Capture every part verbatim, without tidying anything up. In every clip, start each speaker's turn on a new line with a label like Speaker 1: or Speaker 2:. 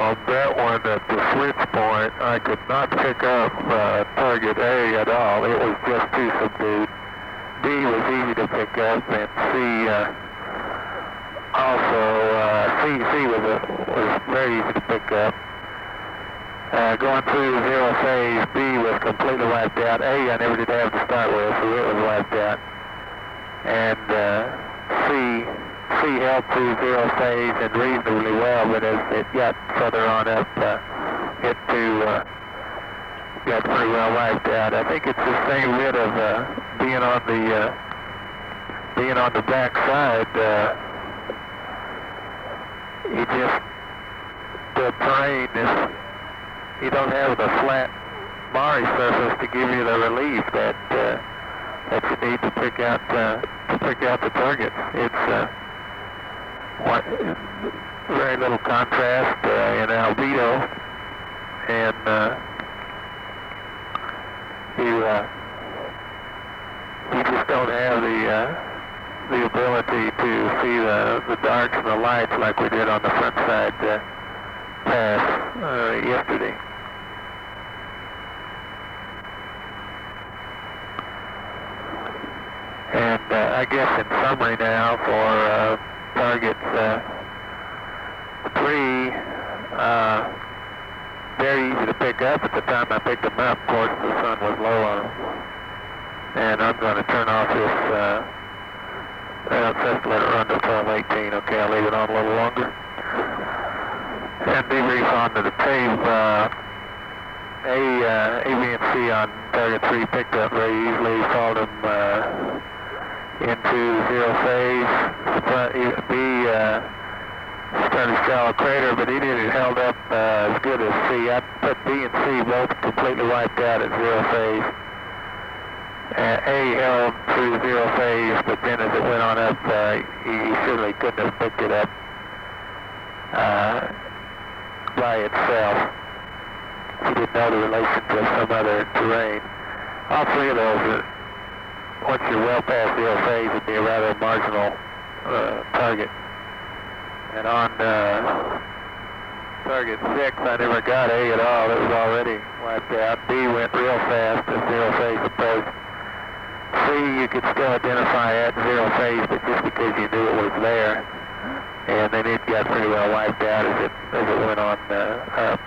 Speaker 1: on that one at the switch point, I could not pick up uh, target A at all. It was just too subdued. B was easy to pick up, and C uh, also, uh, C, C was, a, was very easy to pick up. Uh, going through zero phase, B was completely wiped out. A I never did have to start with, so it was wiped out. And uh, C, C held through zero phase and reasonably well, but as it got further on up, uh, it too uh, got pretty well wiped out. I think it's the same bit of uh, being on the uh, being on the back side. Uh, you just the terrain is. You don't have the flat Mari surface to give you the relief that uh, that you need to pick out uh, to pick out the target. It's uh, what, very little contrast uh, in albedo, and uh, you uh, you just don't have the uh, the ability to see the the darks and the lights like we did on the front side uh, pass uh, yesterday. And uh, I guess in summary now for uh, targets uh, three, uh, very easy to pick up. At the time I picked them up, of course, the sun was low on them. And I'm going to turn off this, uh, well, let's let it run to twelve eighteen. Okay, I'll leave it on a little longer. And debrief onto the tape. Uh, A, uh, A, B, and C on target three picked up very easily, followed them uh, into zero phase. B uh, started shallow crater, but he did it held up uh, as good as C. I put B and C both completely wiped out at zero phase. Uh, A held through zero phase, but then as it went on up, uh, he, he certainly couldn't have picked it up uh, by itself. He didn't know the relation to some other terrain. All three of those, are, once you're well past zero phase, would be a rather marginal uh, target. And on uh, target six, I never got A at all. It was already wiped out. B went real fast as zero phase approached. C, you could still identify at zero phase, but just because you knew it was there. And then it got pretty well wiped out as it, as it went on uh, up.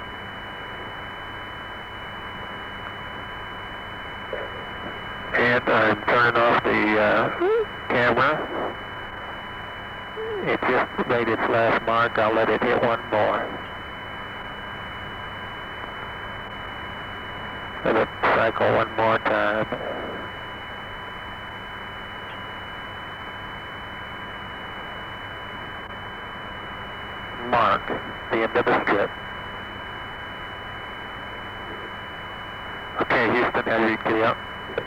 Speaker 1: And I'm turning off the uh, camera. It just made its last mark. I'll let it hit one more. Let it cycle one more time. Mark the end of the strip. Okay, Houston, how do you get up?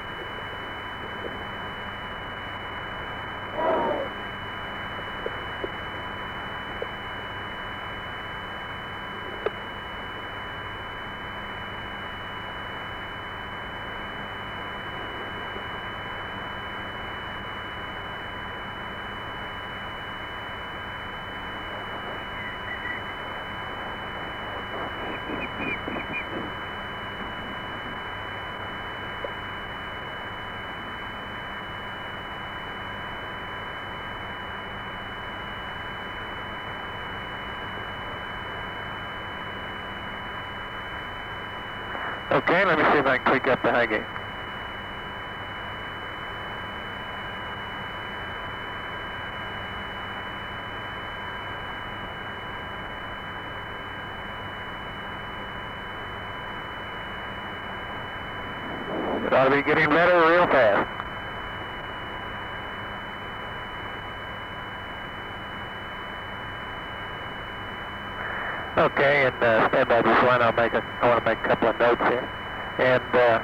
Speaker 1: Okay, let me see if I can tweak up the high gain. It ought to be getting better real fast. Okay, and uh, stand by this one. I'll make a, I want to make a couple of notes here. And uh,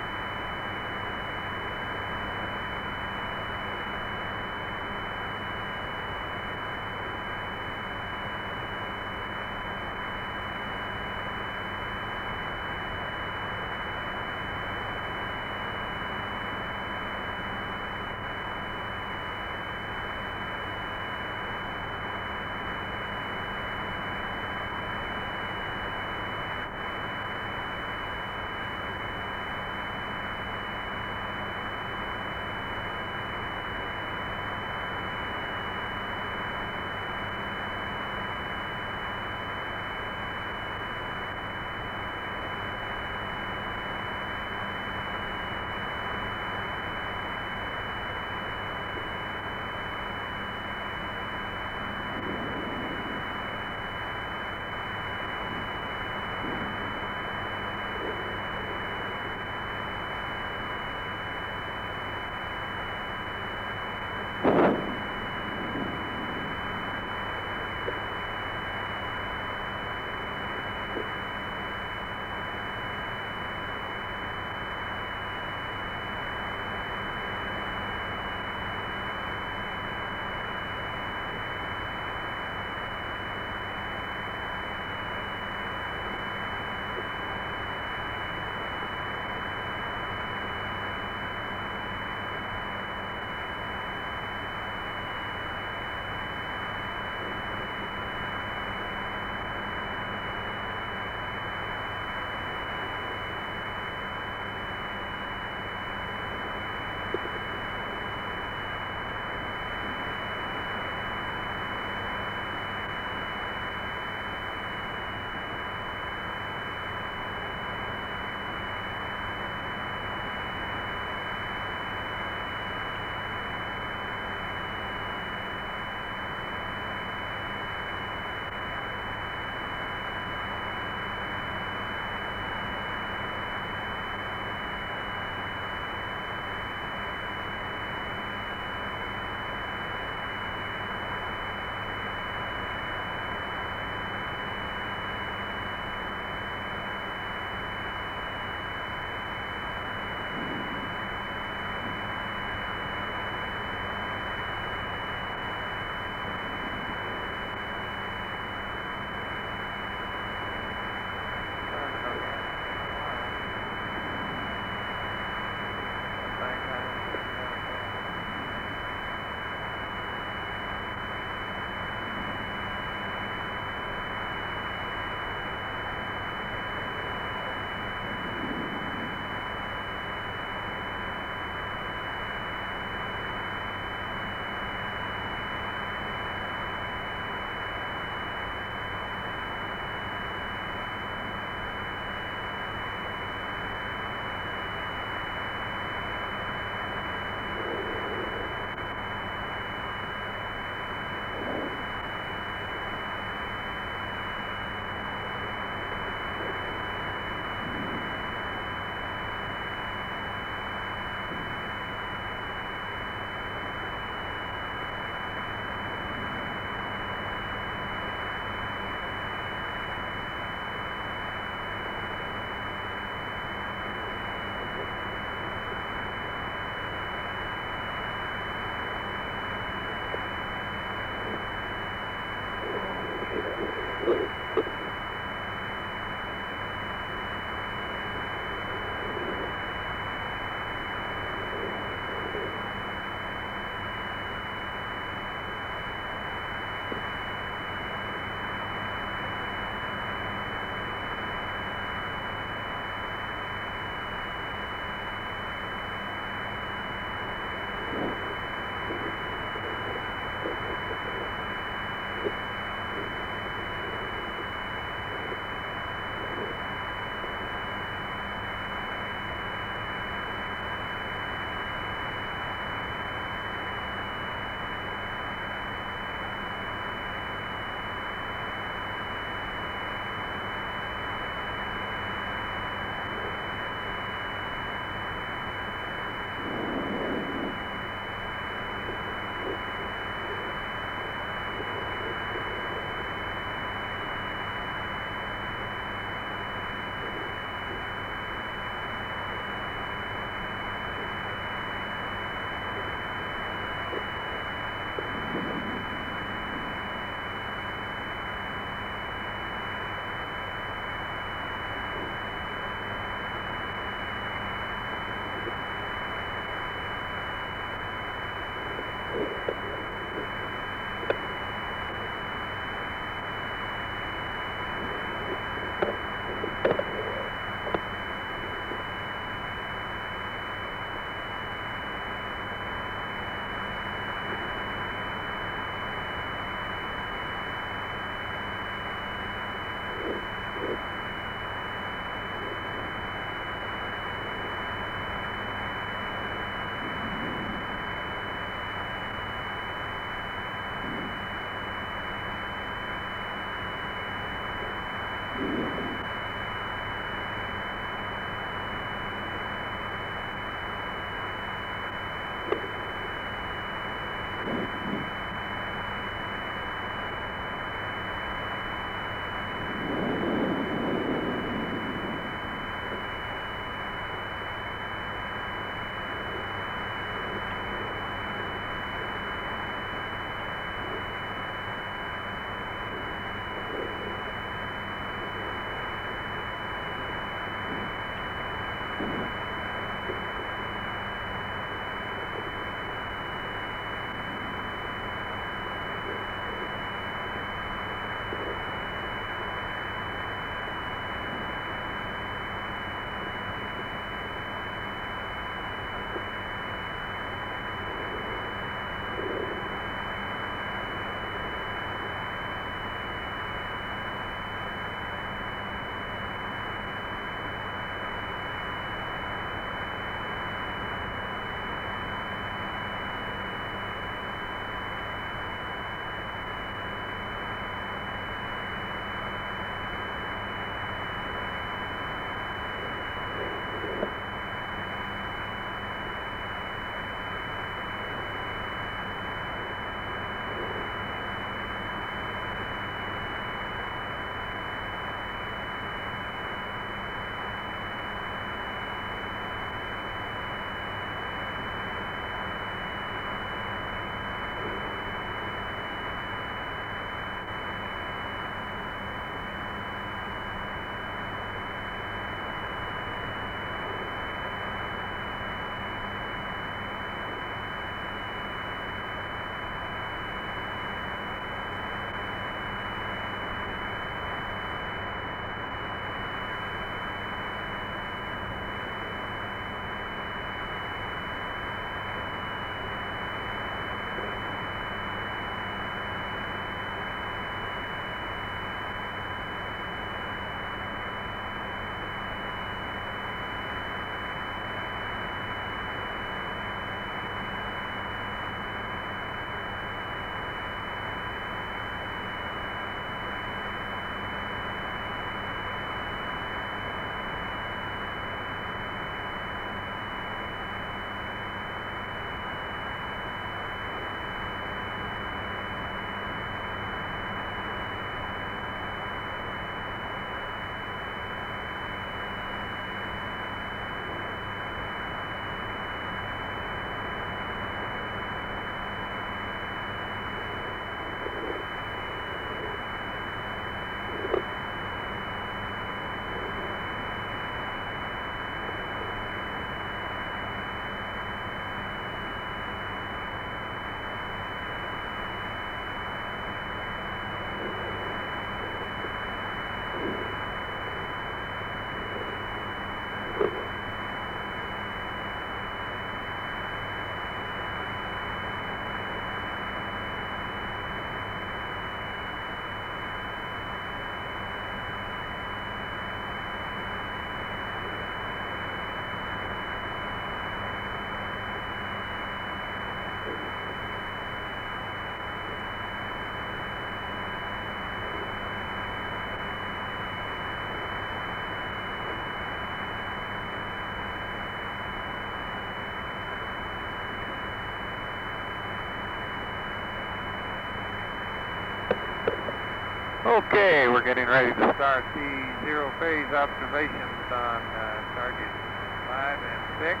Speaker 1: Okay, we're getting ready to start the zero phase observations on uh, target five and six.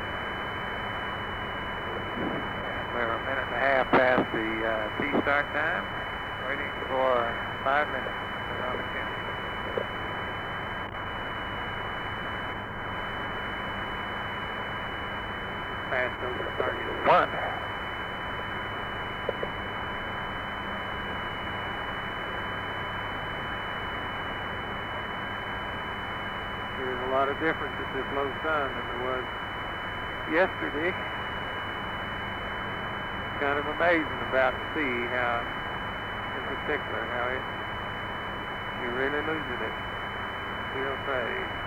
Speaker 1: And we're a minute and a half past the uh, T-start time, waiting for five minutes. Put on the count. Fast over target one. There's a lot of difference at this low sun than there was yesterday. It's kind of amazing about to see how, in particular, how it, you're really losing it. Zero phase.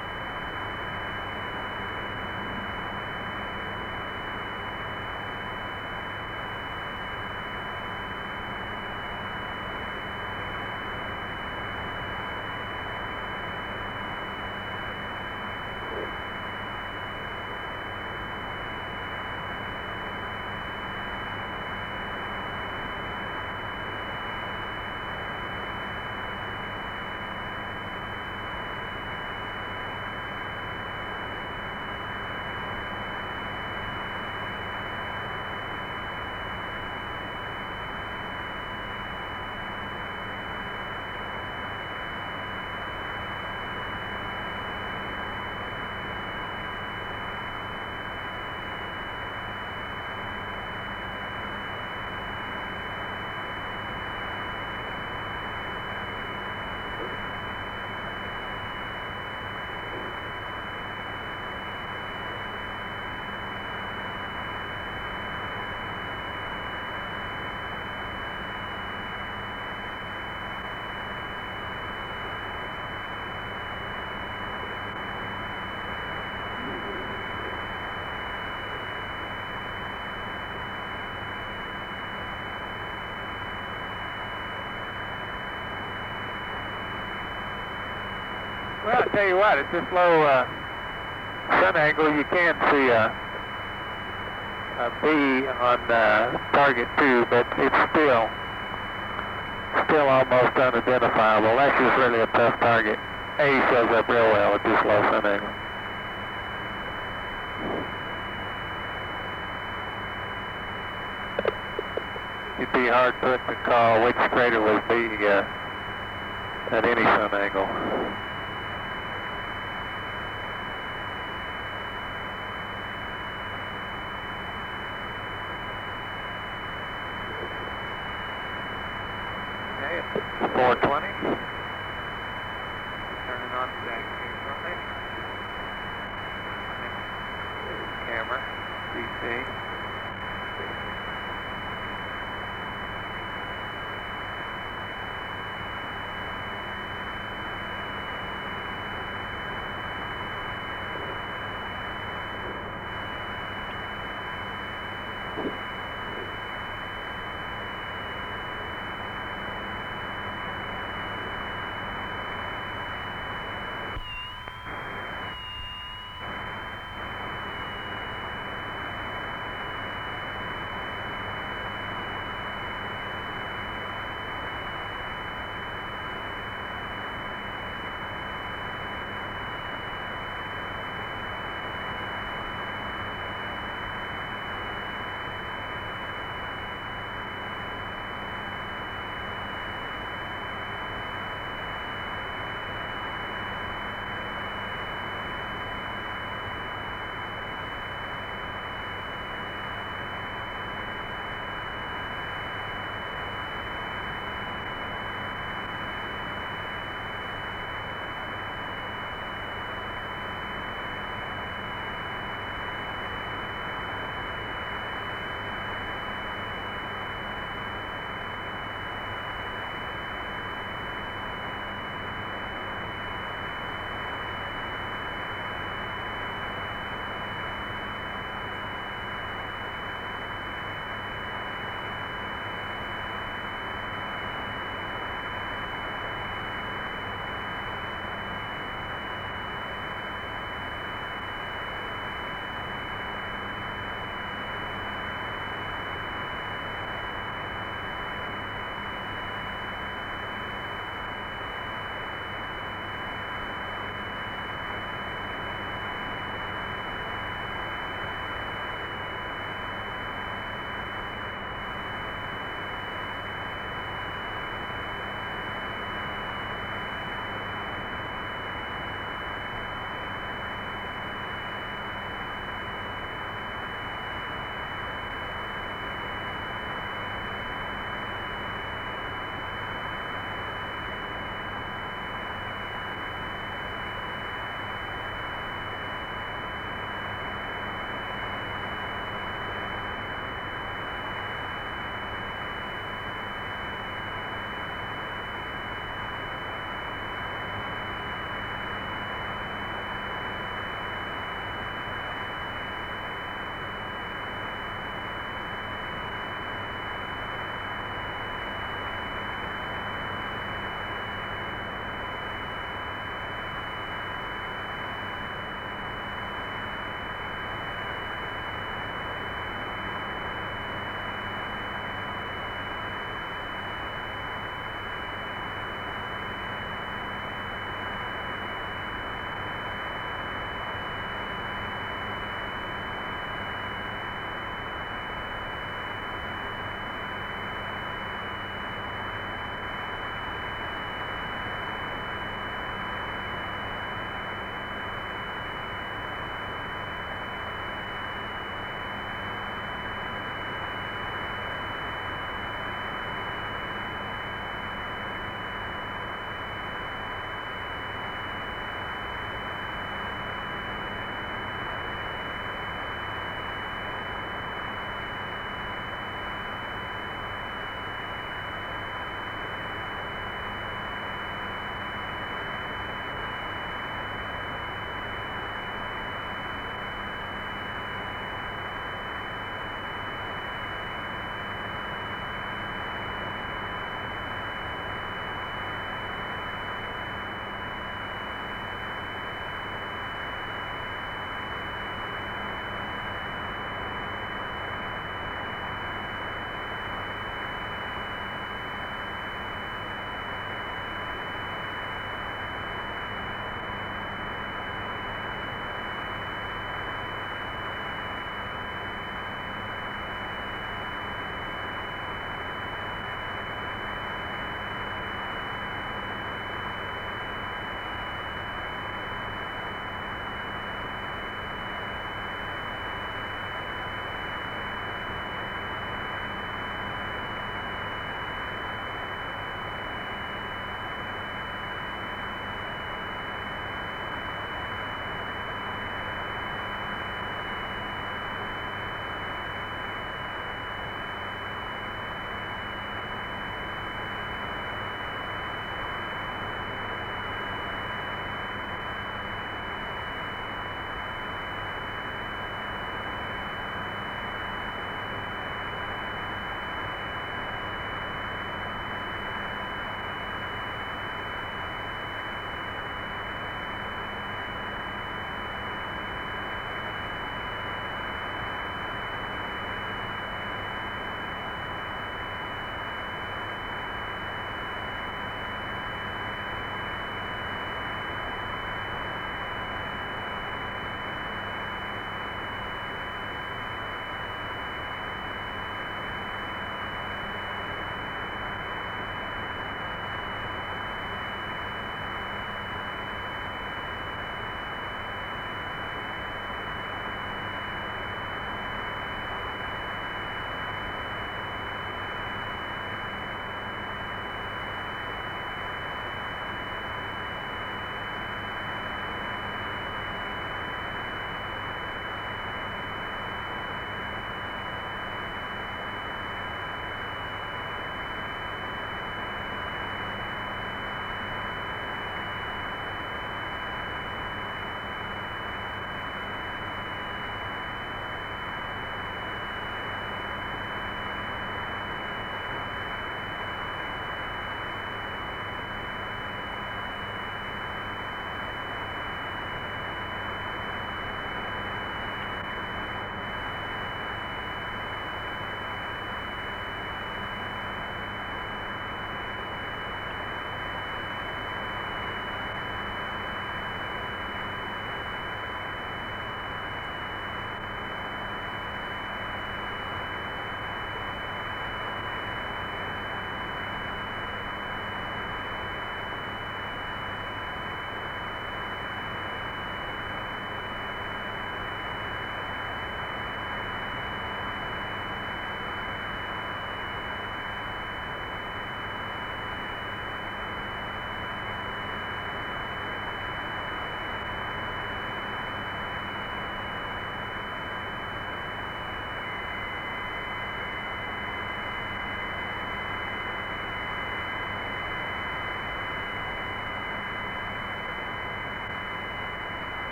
Speaker 1: Well, I tell you what, at this low uh, sun angle, you can see a, a B on uh, target two, but it's still, still almost unidentifiable. That's just really a tough target. A shows up real well at this low sun angle. You'd be hard put to call which crater was B uh, at any sun angle. four twenty. Turning on the deck.